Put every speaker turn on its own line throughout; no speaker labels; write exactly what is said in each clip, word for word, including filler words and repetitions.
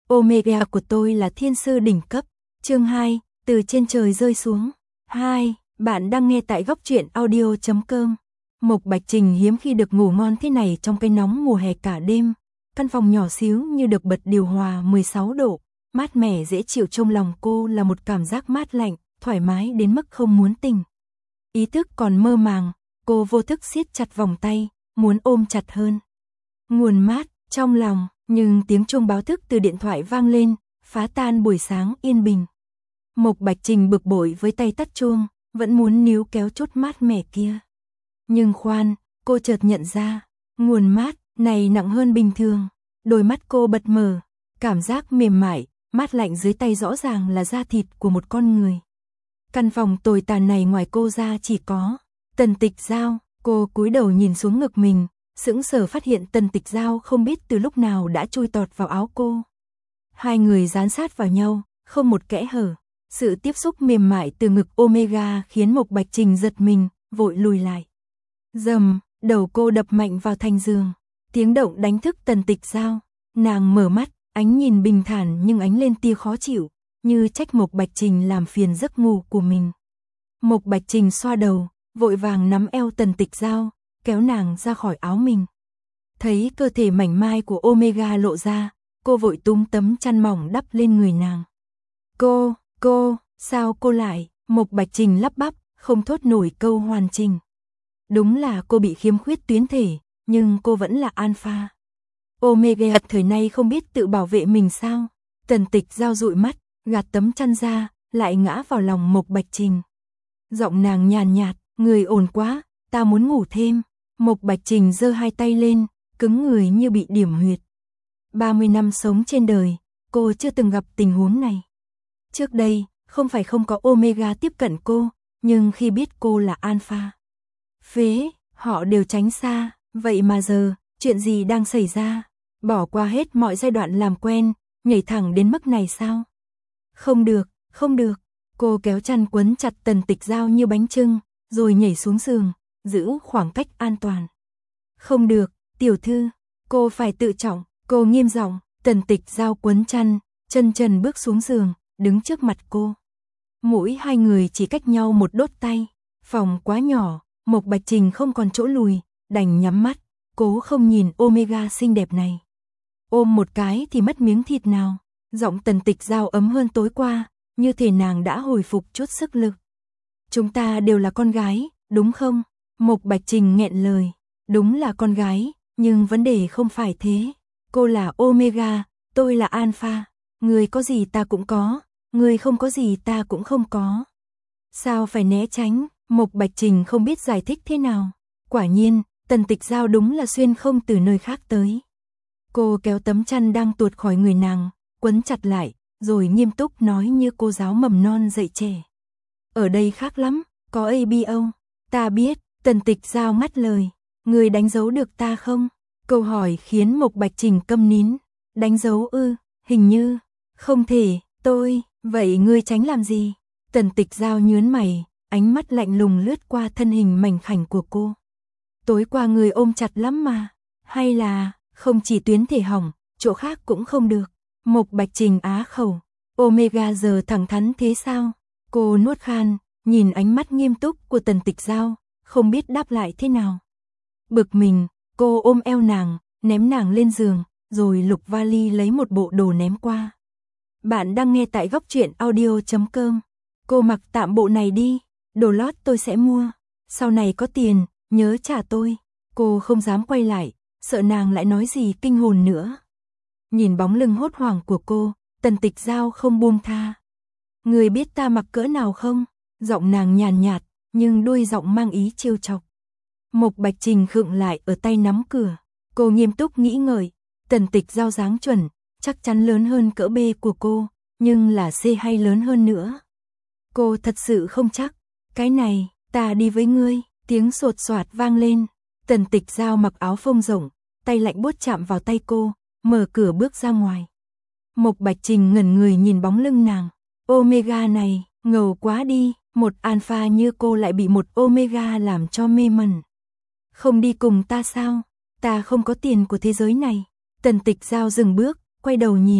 Omega của tôi là thiên sư đỉnh cấp. Chương hai, từ trên trời rơi xuống. hai. Bạn đang nghe tại góc truyện audio chấm com. Mộc Bạch Trình hiếm khi được ngủ ngon thế này trong cái nóng mùa hè cả đêm. Căn phòng nhỏ xíu như được bật điều hòa mười sáu độ, mát mẻ dễ chịu, trong lòng cô là một cảm giác mát lạnh, thoải mái đến mức không muốn tỉnh. Ý thức còn mơ màng, cô vô thức siết chặt vòng tay, muốn ôm chặt hơn. Nguồn mát trong lòng, nhưng tiếng chuông báo thức từ điện thoại vang lên, phá tan buổi sáng yên bình. Mộc Bạch Trình bực bội với tay tắt chuông, vẫn muốn níu kéo chút mát mẻ kia. Nhưng khoan, cô chợt nhận ra, nguồn mát này nặng hơn bình thường. Đôi mắt cô bật mở, cảm giác mềm mại, mát lạnh dưới tay rõ ràng là da thịt của một con người. Căn phòng tồi tàn này ngoài cô ra chỉ có Tần Tịch Giao. Cô cúi đầu nhìn xuống ngực mình, sững sờ phát hiện Tần Tịch Giao không biết từ lúc nào đã chui tọt vào áo cô. Hai người dán sát vào nhau, không một kẽ hở. Sự tiếp xúc mềm mại từ ngực Omega khiến Mộc Bạch Trình giật mình, vội lùi lại. Rầm, đầu cô đập mạnh vào thành giường. Tiếng động đánh thức Tần Tịch Giao. Nàng mở mắt, ánh nhìn bình thản nhưng ánh lên tia khó chịu, như trách Mộc Bạch Trình làm phiền giấc ngủ của mình. Mộc Bạch Trình xoa đầu, vội vàng nắm eo Tần Tịch Giao, kéo nàng ra khỏi áo mình. Thấy cơ thể mảnh mai của Omega lộ ra, cô vội túm tấm chăn mỏng đắp lên người nàng. Cô, cô, sao cô lại? Mộc Bạch Trình lắp bắp, không thốt nổi câu hoàn chỉnh. Đúng là cô bị khiếm khuyết tuyến thể, nhưng cô vẫn là alpha. Omega thời nay không biết tự bảo vệ mình sao? Tần Tịch Giao dụi mắt, gạt tấm chăn ra, lại ngã vào lòng Mộc Bạch Trình. Giọng nàng nhàn nhạt, người ổn quá, ta muốn ngủ thêm. Mộc Bạch Trình giơ hai tay lên, cứng người như bị điểm huyệt. ba mươi năm sống trên đời, cô chưa từng gặp tình huống này. Trước đây, không phải không có Omega tiếp cận cô, nhưng khi biết cô là alpha phế, họ đều tránh xa. Vậy mà giờ, chuyện gì đang xảy ra? Bỏ qua hết mọi giai đoạn làm quen, nhảy thẳng đến mức này sao? Không được, không được. Cô kéo chăn quấn chặt Tần Tịch Giao như bánh chưng, rồi nhảy xuống giường, giữ khoảng cách an toàn. Không được, tiểu thư, cô phải tự trọng. Cô nghiêm giọng. Tần Tịch Giao quấn chăn, chân trần bước xuống giường, đứng trước mặt cô. Mỗi hai người chỉ cách nhau một đốt tay. Phòng quá nhỏ, Mộc Bạch Trình không còn chỗ lùi, đành nhắm mắt, cố không nhìn Omega xinh đẹp này. Ôm một cái thì mất miếng thịt nào. Giọng Tần Tịch Giao ấm hơn tối qua, như thể nàng đã hồi phục chút sức lực. Chúng ta đều là con gái, đúng không? Mộc Bạch Trình nghẹn lời. Đúng là con gái, nhưng vấn đề không phải thế. Cô là Omega, tôi là alpha. Người có gì ta cũng có, người không có gì ta cũng không có. Sao phải né tránh? Mộc Bạch Trình không biết giải thích thế nào. Quả nhiên, Tần Tịch Giao đúng là xuyên không từ nơi khác tới. Cô kéo tấm chăn đang tuột khỏi người nàng, quấn chặt lại, rồi nghiêm túc nói như cô giáo mầm non dạy trẻ. Ở đây khác lắm, có a bê o. Ta biết. Tần Tịch Giao ngắt lời. Người đánh dấu được ta không? Câu hỏi khiến Mộc Bạch Trình câm nín. Đánh dấu ư? Hình như không thể. Tôi, vậy ngươi tránh làm gì? Tần Tịch Giao nhướng mày, ánh mắt lạnh lùng lướt qua thân hình mảnh khảnh của cô. Tối qua người ôm chặt lắm mà. Hay là không chỉ tuyến thể hỏng, chỗ khác cũng không được? Mộc Bạch Trình á khẩu. Omega giờ thẳng thắn thế sao? Cô nuốt khan, nhìn ánh mắt nghiêm túc của Tần Tịch Giao, không biết đáp lại thế nào. Bực mình, cô ôm eo nàng, ném nàng lên giường, rồi lục vali lấy một bộ đồ ném qua. Bạn đang nghe tại góc truyện audio chấm com. Cô mặc tạm bộ này đi, đồ lót tôi sẽ mua. Sau này có tiền, nhớ trả tôi. Cô không dám quay lại, sợ nàng lại nói gì kinh hồn nữa. Nhìn bóng lưng hốt hoảng của cô, Tần Tịch Giao không buông tha. Người biết ta mặc cỡ nào không? Giọng nàng nhàn nhạt, nhưng đuôi giọng mang ý trêu chọc. Mộc Bạch Trình khựng lại ở tay nắm cửa. Cô nghiêm túc nghĩ ngợi. Tần Tịch Giao dáng chuẩn, chắc chắn lớn hơn cỡ B của cô, nhưng là C hay lớn hơn nữa. Cô thật sự không chắc. Cái này, ta đi với ngươi. Tiếng sột soạt vang lên. Tần Tịch Giao mặc áo phông rộng, tay lạnh buốt chạm vào tay cô, mở cửa bước ra ngoài. Mộc Bạch Trình ngẩn người nhìn bóng lưng nàng. Omega này, ngầu quá đi, một alpha như cô lại bị một Omega làm cho mê mẩn. Không đi cùng ta sao? Ta không có tiền của thế giới này. Tần Tịch Giao dừng bước, quay đầu nhìn.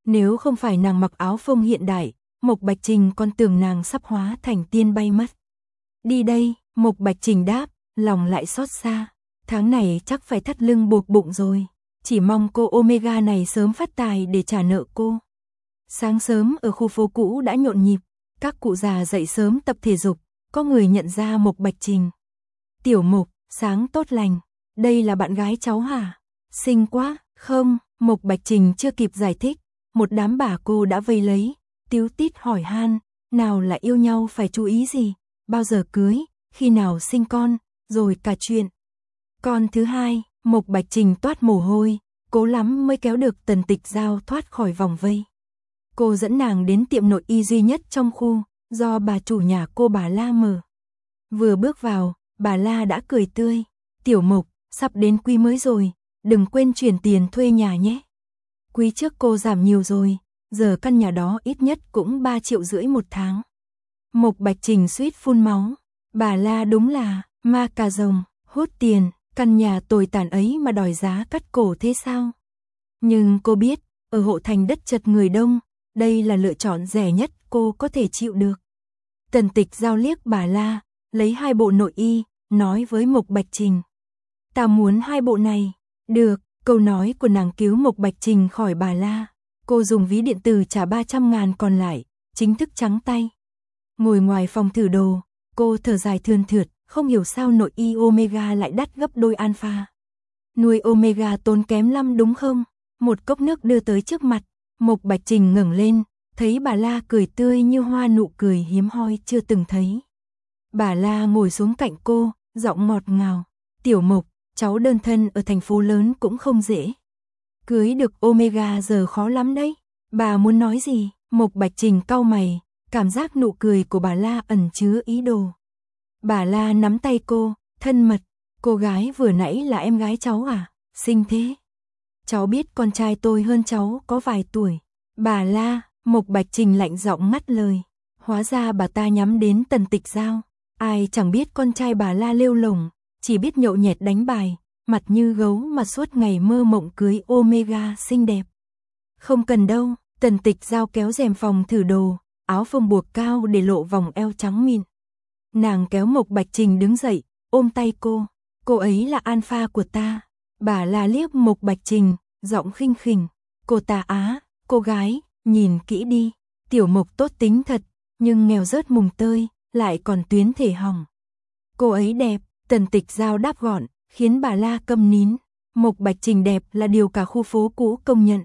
Nếu không phải nàng mặc áo phông hiện đại, Mộc Bạch Trình còn tưởng nàng sắp hóa thành tiên bay mất. Đi đây, Mộc Bạch Trình đáp, lòng lại xót xa. Tháng này chắc phải thắt lưng buộc bụng rồi. Chỉ mong cô Omega này sớm phát tài để trả nợ cô. Sáng sớm ở khu phố cũ đã nhộn nhịp. Các cụ già dậy sớm tập thể dục. Có người nhận ra Mộc Bạch Trình. Tiểu Mộc, sáng tốt lành. Đây là bạn gái cháu hả? Xinh quá, không? Mộc Bạch Trình chưa kịp giải thích. Một đám bà cô đã vây lấy. Tíu tít hỏi han. Nào là yêu nhau phải chú ý gì? Bao giờ cưới? Khi nào sinh con? Rồi cả chuyện. Con thứ hai, Mộc Bạch Trình toát mồ hôi. Cố lắm mới kéo được Tần Tịch Giao thoát khỏi vòng vây. Cô dẫn nàng đến tiệm nội y duy nhất trong khu, do bà chủ nhà cô bà La mở. Vừa bước vào, bà La đã cười tươi. Tiểu Mộc, sắp đến quý mới rồi, đừng quên chuyển tiền thuê nhà nhé. Quý trước cô giảm nhiều rồi, giờ căn nhà đó ít nhất cũng ba triệu rưỡi một tháng. Mộc Bạch Trình suýt phun máu. Bà La đúng là ma cà rồng, hút tiền, căn nhà tồi tàn ấy mà đòi giá cắt cổ thế sao? Nhưng cô biết, ở hộ thành đất chật người đông, đây là lựa chọn rẻ nhất cô có thể chịu được. Tần Tịch Giao liếc bà La, lấy hai bộ nội y, nói với Mộc Bạch Trình. Ta muốn hai bộ này. Được, câu nói của nàng cứu Mộc Bạch Trình khỏi bà La. Cô dùng ví điện tử trả ba trăm ngàn còn lại, chính thức trắng tay. Ngồi ngoài phòng thử đồ, cô thở dài thườn thượt, không hiểu sao nội y Omega lại đắt gấp đôi Alpha. Nuôi Omega tốn kém lắm đúng không? Một cốc nước đưa tới trước mặt, Mộc Bạch Trình ngẩng lên, thấy bà La cười tươi như hoa, nụ cười hiếm hoi chưa từng thấy. Bà La ngồi xuống cạnh cô, giọng ngọt ngào. Tiểu Mộc, cháu đơn thân ở thành phố lớn cũng không dễ. Cưới được Omega giờ khó lắm đấy. Bà muốn nói gì? Mộc Bạch Trình cau mày, cảm giác nụ cười của bà La ẩn chứa ý đồ. Bà La nắm tay cô, thân mật. Cô gái vừa nãy là em gái cháu à? Xinh thế. Cháu biết con trai tôi hơn cháu có vài tuổi. Bà La, Mộc Bạch Trình lạnh giọng ngắt lời. Hóa ra bà ta nhắm đến Tần Tịch Giao. Ai chẳng biết con trai bà La lêu lổng, chỉ biết nhậu nhẹt đánh bài, mặt như gấu mà suốt ngày mơ mộng cưới Omega xinh đẹp. Không cần đâu, Tần Tịch Giao kéo rèm phòng thử đồ, áo phông buộc cao để lộ vòng eo trắng mịn. Nàng kéo Mộc Bạch Trình đứng dậy, ôm tay cô. Cô ấy là alpha của ta. Bà La liếc Mộc Bạch Trình, giọng khinh khỉnh. Cô ta á, cô gái, nhìn kỹ đi. Tiểu Mộc tốt tính thật, nhưng nghèo rớt mùng tơi, lại còn tuyến thể hỏng. Cô ấy đẹp, Tần Tịch Giao đáp gọn, khiến bà La câm nín. Mộc Bạch Trình đẹp là điều cả khu phố cũ công nhận.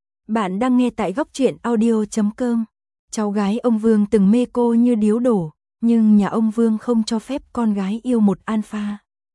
Bạn đang nghe tại góc truyện audio chấm com. Cháu gái ông Vương từng mê cô như điếu đổ, nhưng nhà ông Vương không cho phép con gái yêu một alpha.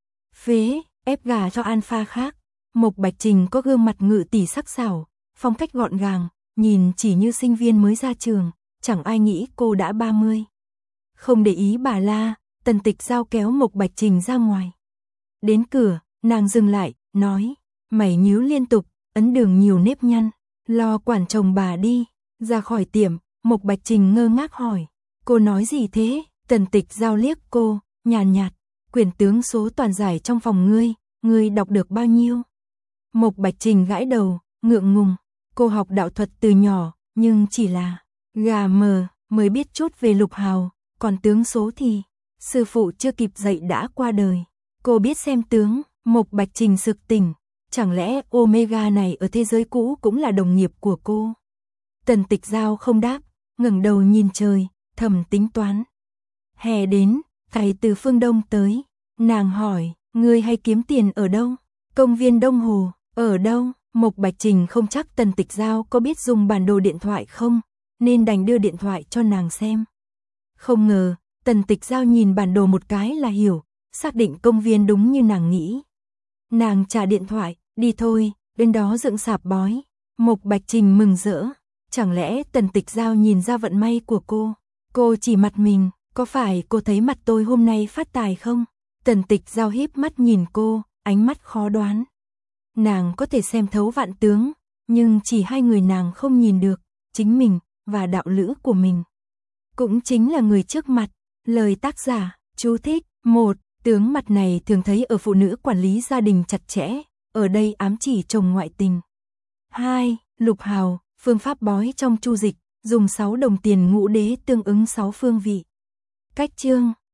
Phế, ép gà cho alpha khác. Mộc Bạch Trình có gương mặt ngự tỷ sắc sảo, phong cách gọn gàng, nhìn chỉ như sinh viên mới ra trường, chẳng ai nghĩ cô đã ba mươi. Không để ý bà La, Tần Tịch Giao kéo Mộc Bạch Trình ra ngoài. Đến cửa, nàng dừng lại, nói, mày nhíu liên tục, ấn đường nhiều nếp nhăn, lo quản chồng bà đi. Ra khỏi tiệm, Mộc Bạch Trình ngơ ngác hỏi, cô nói gì thế? Tần Tịch Giao liếc cô, nhàn nhạt, quyển tướng số toàn giải trong phòng ngươi, ngươi đọc được bao nhiêu? Mộc Bạch Trình gãi đầu, ngượng ngùng, cô học đạo thuật từ nhỏ, nhưng chỉ là gà mờ mới biết chút về lục hào, còn tướng số thì sư phụ chưa kịp dạy đã qua đời. Cô biết xem tướng. Mộc Bạch Trình sực tỉnh, chẳng lẽ Omega này ở thế giới cũ cũng là đồng nghiệp của cô? Tần Tịch Giao không đáp, ngẩng đầu nhìn trời, thầm tính toán. Hè đến, cày từ phương Đông tới, nàng hỏi, ngươi hay kiếm tiền ở đâu? Công viên Đông Hồ. Ở đâu? Mộc Bạch Trình không chắc Tần Tịch Giao có biết dùng bản đồ điện thoại không, nên đành đưa điện thoại cho nàng xem. Không ngờ, Tần Tịch Giao nhìn bản đồ một cái là hiểu, xác định công viên đúng như nàng nghĩ. Nàng trả điện thoại, đi thôi, bên đó dựng sạp bói. Mộc Bạch Trình mừng rỡ, chẳng lẽ Tần Tịch Giao nhìn ra vận may của cô? Cô chỉ mặt mình, có phải cô thấy mặt tôi hôm nay phát tài không? Tần Tịch Giao híp mắt nhìn cô, ánh mắt khó đoán. Nàng có thể xem thấu vạn tướng, nhưng chỉ hai người nàng không nhìn được, chính mình và đạo lữ của mình. Cũng chính là người trước mặt. Lời tác giả, chú thích. Một, tướng mặt này thường thấy ở phụ nữ quản lý gia đình chặt chẽ, ở đây ám chỉ chồng ngoại tình. Hai, lục hào, Phương pháp bói trong chu dịch, dùng sáu đồng tiền ngũ đế tương ứng sáu phương vị. Cách chương